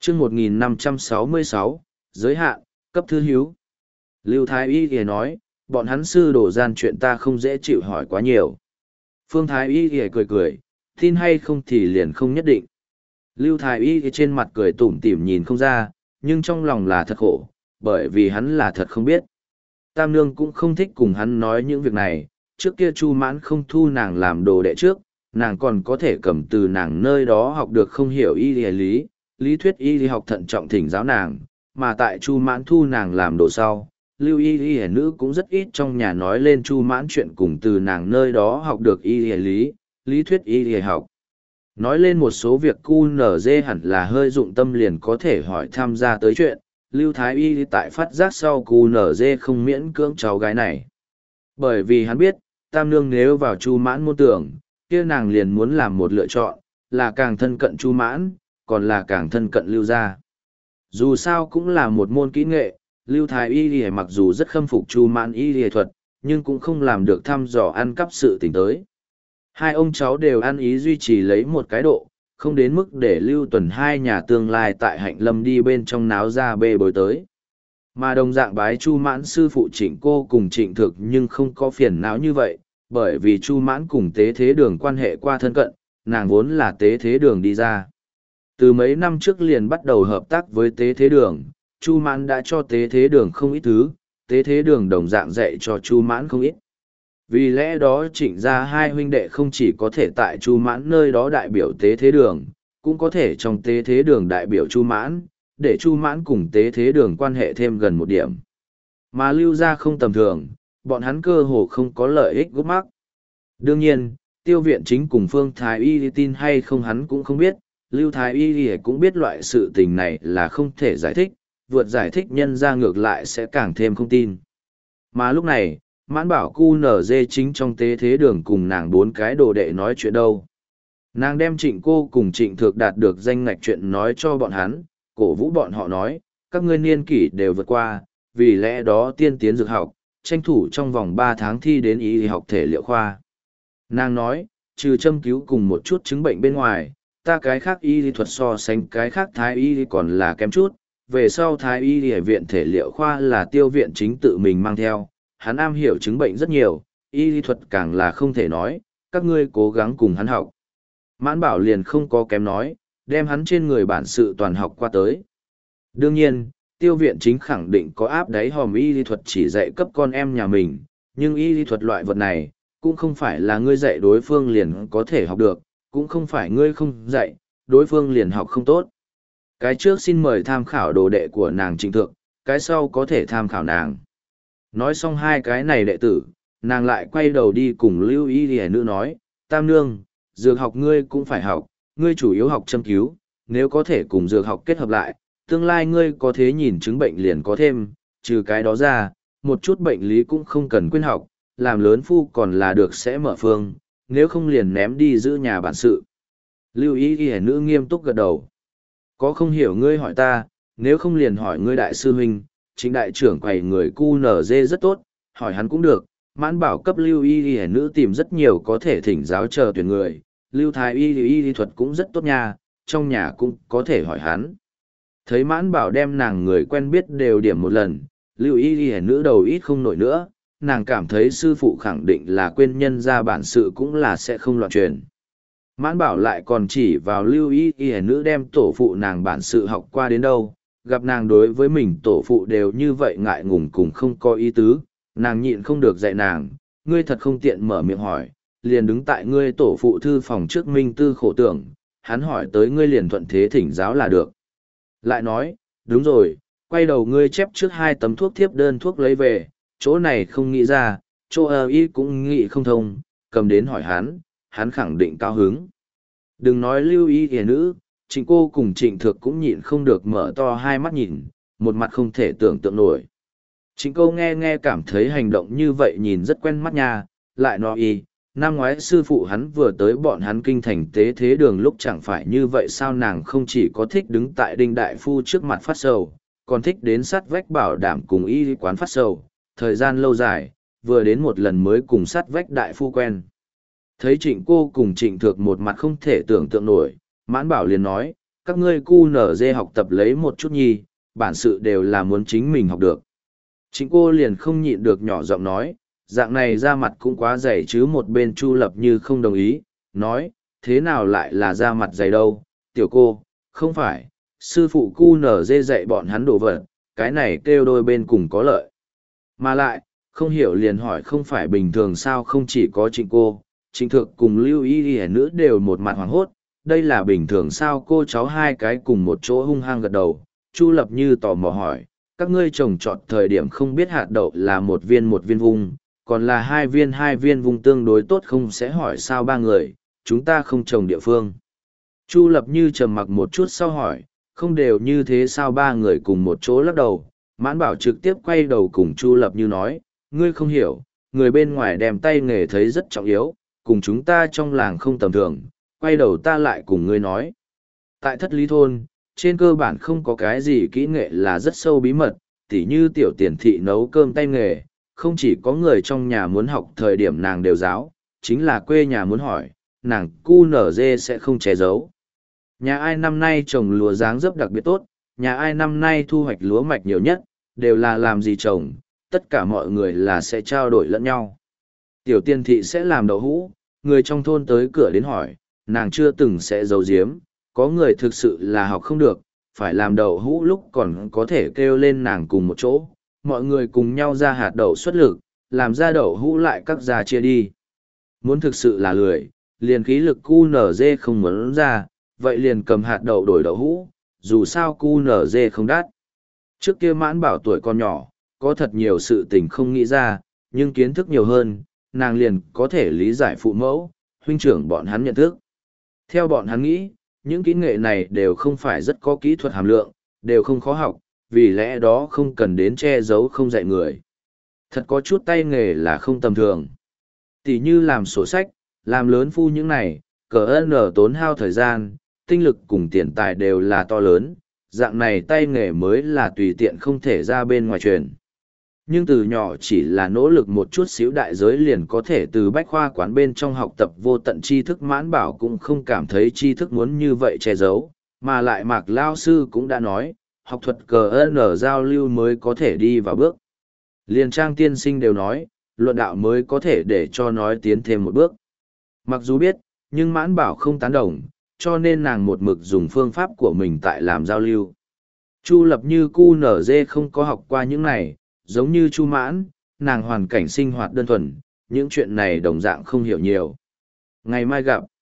chương 1566, giới hạn, cấp thư hiếu. Lưu Thái Y thì nói, bọn hắn sư đổ gian chuyện ta không dễ chịu hỏi quá nhiều. Phương Thái Y thì cười cười, tin hay không thì liền không nhất định. Lưu Thái Y thì trên mặt cười tủm tỉm nhìn không ra, nhưng trong lòng là thật khổ, bởi vì hắn là thật không biết. Tam Nương cũng không thích cùng hắn nói những việc này, trước kia Chu Mãn không thu nàng làm đồ đệ trước, nàng còn có thể cầm từ nàng nơi đó học được không hiểu y lý, lý thuyết y lý học thận trọng thỉnh giáo nàng, mà tại Chu Mãn thu nàng làm đồ sau. Lưu y nữ cũng rất ít trong nhà nói lên Chu Mãn chuyện cùng từ nàng nơi đó học được y lý, lý thuyết y học. Nói lên một số việc QNZ hẳn là hơi dụng tâm liền có thể hỏi tham gia tới chuyện, Lưu Thái Y tại phát giác sau QNZ không miễn cưỡng cháu gái này. Bởi vì hắn biết, Tam Nương nếu vào Chu Mãn môn tưởng, kia nàng liền muốn làm một lựa chọn, là càng thân cận Chu Mãn, còn là càng thân cận Lưu gia. Dù sao cũng là một môn kỹ nghệ, Lưu Thái Y mặc dù rất khâm phục Chu Mãn y thuật, nhưng cũng không làm được thăm dò ăn cắp sự tình tới. Hai ông cháu đều ăn ý duy trì lấy một cái độ, không đến mức để Lưu Tuần hai nhà tương lai tại Hạnh Lâm đi bên trong náo ra bê bối tới. Mà đồng dạng bái Chu Mãn sư phụ Trịnh Cô cùng Trịnh Thực nhưng không có phiền não như vậy, bởi vì Chu Mãn cùng Tế Thế Đường quan hệ qua thân cận, nàng vốn là Tế Thế Đường đi ra. Từ mấy năm trước liền bắt đầu hợp tác với Tế Thế Đường, Chu Mãn đã cho Tế Thế Đường không ít thứ, Tế Thế Đường đồng dạng dạy cho Chu Mãn không ít. Vì lẽ đó Trịnh gia hai huynh đệ không chỉ có thể tại Chu Mãn nơi đó đại biểu Tế Thế Đường, cũng có thể trong Tế Thế Đường đại biểu Chu Mãn, để Chu Mãn cùng Tế Thế Đường quan hệ thêm gần một điểm. Mà Lưu gia không tầm thường, bọn hắn cơ hồ không có lợi ích gút mắc. Đương nhiên, Tiêu Viện Chính cùng Phương Thái Y tin hay không hắn cũng không biết, Lưu Thái Y cũng biết loại sự tình này là không thể giải thích, vượt giải thích nhân ra ngược lại sẽ càng thêm không tin. Mà lúc này, Mãn Bảo QNZ chính trong Tế Thế Đường cùng nàng bốn cái đồ đệ nói chuyện đâu. Nàng đem Trịnh Cô cùng Trịnh Thược đạt được danh ngạch chuyện nói cho bọn hắn, cổ vũ bọn họ nói, các ngươi niên kỷ đều vượt qua, vì lẽ đó tiên tiến dược học, tranh thủ trong vòng 3 tháng thi đến y học thể liệu khoa. Nàng nói, trừ châm cứu cùng một chút chứng bệnh bên ngoài, ta cái khác y lý thuật so sánh cái khác thái y còn là kém chút, về sau thái y ở viện thể liệu khoa là Tiêu Viện Chính tự mình mang theo, hắn am hiểu chứng bệnh rất nhiều, y lý thuật càng là không thể nói, các ngươi cố gắng cùng hắn học. Mãn Bảo liền không có kém nói, đem hắn trên người bản sự toàn học qua tới. Đương nhiên, Tiêu Viện Chính khẳng định có áp đáy hòm y lý thuật chỉ dạy cấp con em nhà mình, nhưng y lý thuật loại vật này, cũng không phải là ngươi dạy đối phương liền có thể học được, cũng không phải ngươi không dạy, đối phương liền học không tốt. Cái trước xin mời tham khảo đồ đệ của nàng Trịnh Thượng, cái sau có thể tham khảo nàng. Nói xong hai cái này đệ tử, nàng lại quay đầu đi cùng Lưu Y Lìa Nữ nói, Tam Nương, dược học ngươi cũng phải học, ngươi chủ yếu học châm cứu, nếu có thể cùng dược học kết hợp lại, tương lai ngươi có thế nhìn chứng bệnh liền có thêm, trừ cái đó ra, một chút bệnh lý cũng không cần quên học, làm lớn phu còn là được sẽ mở phương, nếu không liền ném đi giữ nhà bản sự. Lưu Y Lìa Nữ nghiêm túc gật đầu. Có không hiểu ngươi hỏi ta, nếu không liền hỏi ngươi đại sư huynh, chính đại trưởng quầy người QNZ rất tốt, hỏi hắn cũng được. Mãn Bảo cấp Lưu Y Nữ tìm rất nhiều có thể thỉnh giáo chờ tuyển người, Lưu Thái Y thuật cũng rất tốt nha, trong nhà cũng có thể hỏi hắn. Thấy Mãn Bảo đem nàng người quen biết đều điểm một lần, Lưu Y Nữ đầu ít không nổi nữa, nàng cảm thấy sư phụ khẳng định là quên nhân ra bản sự cũng là sẽ không loạn truyền. Mãn Bảo lại còn chỉ vào Lưu Y Nữ đem tổ phụ nàng bản sự học qua đến đâu, gặp nàng đối với mình tổ phụ đều như vậy ngại ngùng cùng không có ý tứ, nàng nhịn không được dạy nàng, ngươi thật không tiện mở miệng hỏi, liền đứng tại ngươi tổ phụ thư phòng trước minh tư khổ tưởng, hắn hỏi tới ngươi liền thuận thế thỉnh giáo là được. Lại nói, đúng rồi, quay đầu ngươi chép trước 2 tấm thuốc thiếp đơn thuốc lấy về, chỗ này không nghĩ ra, chỗ y cũng nghĩ không thông, cầm đến hỏi hắn khẳng định cao hứng. Đừng nói Lưu Y kìa nữ, Trịnh Cô cùng Trịnh Thược cũng nhịn không được mở to hai mắt nhìn, một mặt không thể tưởng tượng nổi. Trịnh Cô nghe cảm thấy hành động như vậy nhìn rất quen mắt nha, lại nói y, năm ngoái sư phụ hắn vừa tới bọn hắn kinh thành Tế Thế Đường lúc chẳng phải như vậy sao nàng không chỉ có thích đứng tại Đinh Đại Phu trước mặt phát sầu, còn thích đến sát vách bảo đảm cùng y quán phát sầu, thời gian lâu dài, vừa đến một lần mới cùng sát vách Đại Phu quen. Thấy Trịnh Cô cùng Trịnh Thược một mặt không thể tưởng tượng nổi, Mãn Bảo liền nói, các ngươi QNZ học tập lấy một chút nhi, bản sự đều là muốn chính mình học được. Chính cô liền không nhịn được nhỏ giọng nói, dạng này ra mặt cũng quá dày chứ. Một bên Chu Lập Như không đồng ý, nói, thế nào lại là ra mặt dày đâu, tiểu cô, không phải, sư phụ QNZ dạy bọn hắn đồ vật, cái này kêu đôi bên cùng có lợi. Mà lại, không hiểu liền hỏi không phải bình thường sao. Không chỉ có Trịnh cô, Trịnh Thược cùng Lưu Y Y nữ đều một mặt hoảng hốt, đây là bình thường sao? Cô cháu hai cái cùng một chỗ hung hăng gật đầu. Chu Lập Như tò mò hỏi, các ngươi trồng trọt thời điểm không biết hạt đậu là một viên vung, còn là hai viên vung tương đối tốt không? Sẽ hỏi sao ba người, chúng ta không trồng địa phương. Chu Lập Như trầm mặc một chút sau hỏi, không đều như thế sao? Ba người cùng một chỗ lắc đầu. Mãn Bảo trực tiếp quay đầu cùng Chu Lập Như nói, ngươi không hiểu, người bên ngoài đem tay nghề thấy rất trọng yếu, cùng chúng ta trong làng không tầm thường, quay đầu ta lại cùng ngươi nói. Tại Thất Lý Thôn, trên cơ bản không có cái gì kỹ nghệ là rất sâu bí mật, tỉ như tiểu tiền thị nấu cơm tay nghề, không chỉ có người trong nhà muốn học thời điểm nàng đều giáo, chính là quê nhà muốn hỏi, nàng QNZ sẽ không che giấu. Nhà ai năm nay trồng lúa dáng dấp đặc biệt tốt, nhà ai năm nay thu hoạch lúa mạch nhiều nhất, đều là làm gì trồng, tất cả mọi người là sẽ trao đổi lẫn nhau. Tiểu tiên thị sẽ làm đậu hũ, người trong thôn tới cửa đến hỏi, nàng chưa từng sẽ giấu giếm, có người thực sự là học không được, phải làm đậu hũ lúc còn có thể kêu lên nàng cùng một chỗ, mọi người cùng nhau ra hạt đậu xuất lực, làm ra đậu hũ lại cắt ra chia đi. Muốn thực sự là lười, liền khí lực QNZ không muốn ra, vậy liền cầm hạt đậu đổi đậu hũ, dù sao QNZ không đắt. Trước kia Mãn Bảo tuổi còn nhỏ, có thật nhiều sự tình không nghĩ ra, nhưng kiến thức nhiều hơn, nàng liền có thể lý giải phụ mẫu, huynh trưởng bọn hắn nhận thức. Theo bọn hắn nghĩ, những kỹ nghệ này đều không phải rất có kỹ thuật hàm lượng, đều không khó học, vì lẽ đó không cần đến che giấu không dạy người. Thật có chút tay nghề là không tầm thường. Tỷ như làm sổ sách, làm lớn phu những này, cỡ nở tốn hao thời gian, tinh lực cùng tiền tài đều là to lớn, dạng này tay nghề mới là tùy tiện không thể ra bên ngoài truyền. Nhưng từ nhỏ chỉ là nỗ lực một chút xíu đại giới liền có thể từ bách khoa quán bên trong học tập vô tận tri thức. Mãn Bảo cũng không cảm thấy tri thức muốn như vậy che giấu, mà lại Mạc Lao Sư cũng đã nói, học thuật CN giao lưu mới có thể đi vào bước. Liên Trang tiên sinh đều nói, luận đạo mới có thể để cho nói tiến thêm một bước. Mặc dù biết, nhưng Mãn Bảo không tán đồng, cho nên nàng một mực dùng phương pháp của mình tại làm giao lưu. Chu Lập Như QNZ không có học qua những này, giống như Chu Mãn, nàng hoàn cảnh sinh hoạt đơn thuần, những chuyện này đồng dạng không hiểu nhiều. Ngày mai gặp.